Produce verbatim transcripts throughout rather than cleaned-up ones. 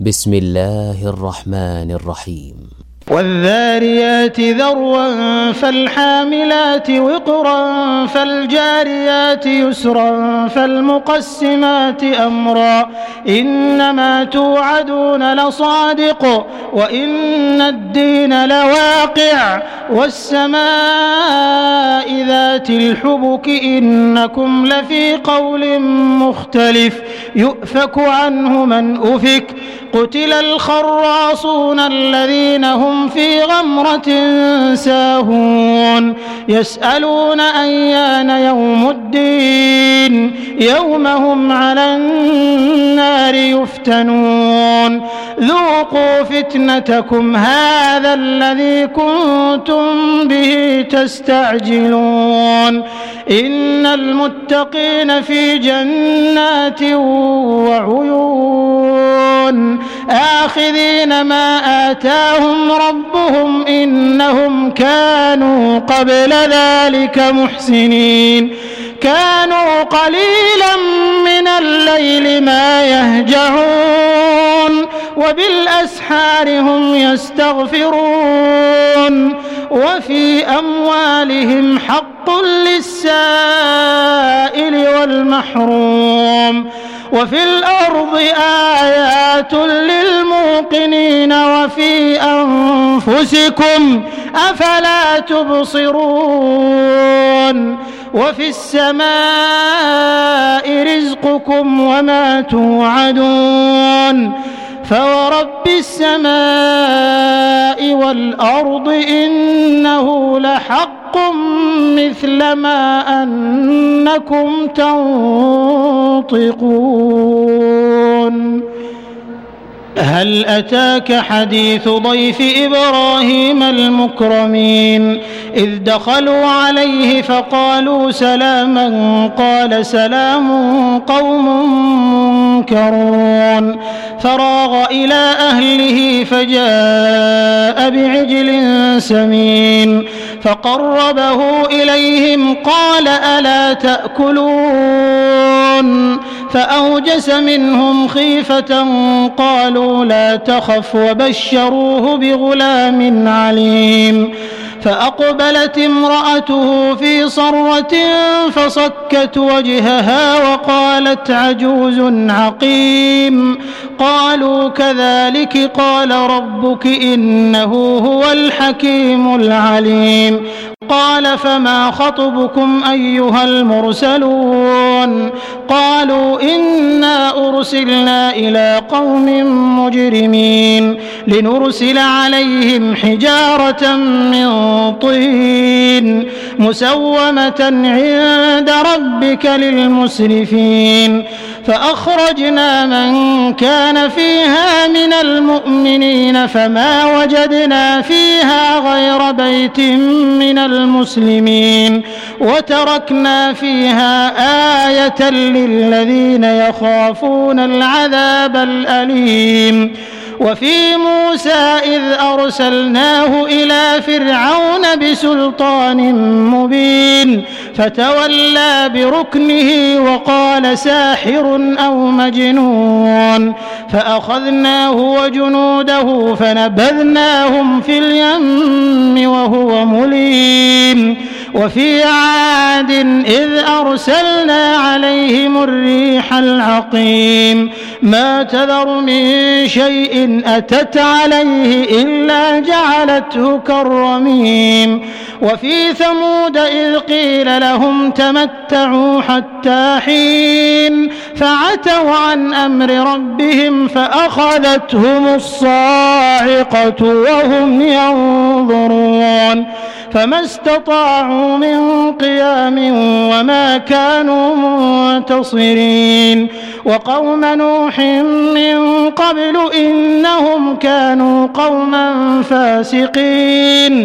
بسم الله الرحمن الرحيم. والذاريات ذروا فالحاملات وقرا فالجاريات يسرا فالمقسمات أمرا إنما توعدون لصادق وإن الدين لواقع والسماء ذات الحبك إنكم لفي قول مختلف يؤفك عنه من أفك قتل الخراصون الذين هم في غمرة ساهون يسألون أيان يوم الدين يوم هم على النار يفتنون ذوقوا فتنتكم هذا الذي كنتم به تستعجلون إن المتقين في جنات وعيون آخذين ما آتاهم ربهم إنهم كانوا قبل ذلك محسنين كانوا قليلا من الليل ما يهجعون وبالأسحار هم يستغفرون وفي أموالهم حق للسائل والمحروم وفي الأرض آيات للموقنين وفي أنفسكم أفلا تبصرون وفي السماء رزقكم وما توعدون فورب السماء والأرض إنه لحق مثل ما أنكم تنطقون هل أتاك حديث ضيف إبراهيم المكرمين إذ دخلوا عليه فقالوا سلاما قال سلام قوم منكرون فراغ إلى أهله فجاء بعجل سمين فقربه إليهم قال ألا تأكلون فأوجس منهم خيفة قالوا لا تخف وبشروه بغلام عليم فأقبلت امرأته في صرة فصكت وجهها وقالت عجوز عقيم قالوا كذلك قال ربك إنه هو الحكيم العليم قال فما خطبكم أيها المرسلون قالوا إنا أرسلنا إلى قوم مجرمين لنرسل عليهم حجارة من طين مسومة عند ربك للمسرفين فأخرجنا من كان فيها من المؤمنين فما وجدنا فيها غير بيت من المسلمين وتركنا فيها آية للذين يخافون العذاب الأليم وفي موسى إذ أرسلناه إلى فرعون بسلطان مبين فتولى بركنه وقال ساحر أو مجنون فأخذناه وجنوده فنبذناهم في اليم وهو مليم وفي عاد إذ أرسلنا عليهم الريح العقيم ما تذر من شيء أتت عليه إلا جعلته كالرميم وفي ثمود إذ قيل لهم تمتعوا حتى حين فعتوا عن أمر ربهم فأخذتهم الصاعقة وهم ينظرون فما استطاعوا من قيام وما كانوا منتصرين وقوم نوح من قبل إنهم كانوا قوما فاسقين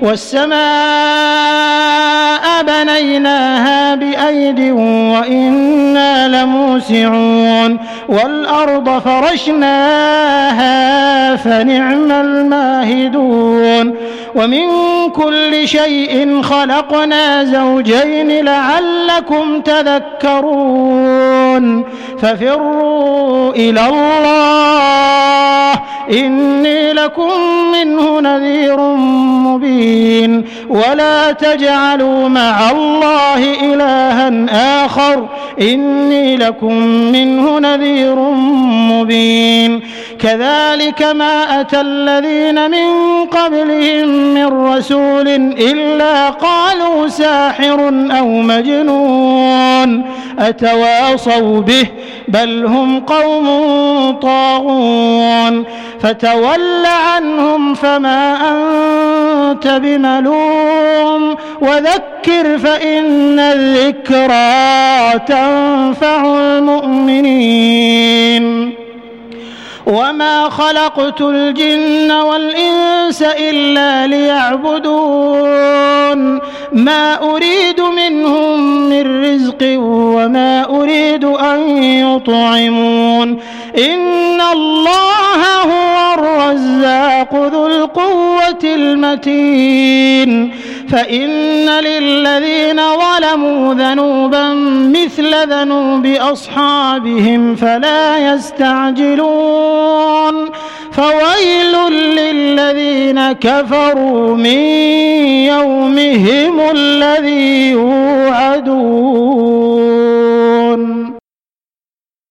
والسماء بنيناها بأيد وإنا لموسعون والأرض فرشناها فنعم الماهدون ومن كل شيء خلقنا زوجين لعلكم تذكرون ففروا إلى الله إني لكم منه نذير مبين ولا تجعلوا مع الله إلها آخر إني لكم منه نذير مبين كذلك ما أتى الذين من قبلهم من رسول إلا قالوا ساحر أو مجنون أتواصوا به بل هم قوم طاغون فتول عنهم فما أنت بملوم وذكر فإن الذكرى تنفع المؤمنين وما خلقت الجن والإنس إلا ليعبدون ما أريد منهم من رزق وما أريد أن يطعمون إن الله هو الرزاق ذو القوة المتين فإن للذين ظلموا ذنوبا مثل ذنوب أصحابهم فلا يستعجلون فويل للذين كفروا من يومهم الذي يوعدون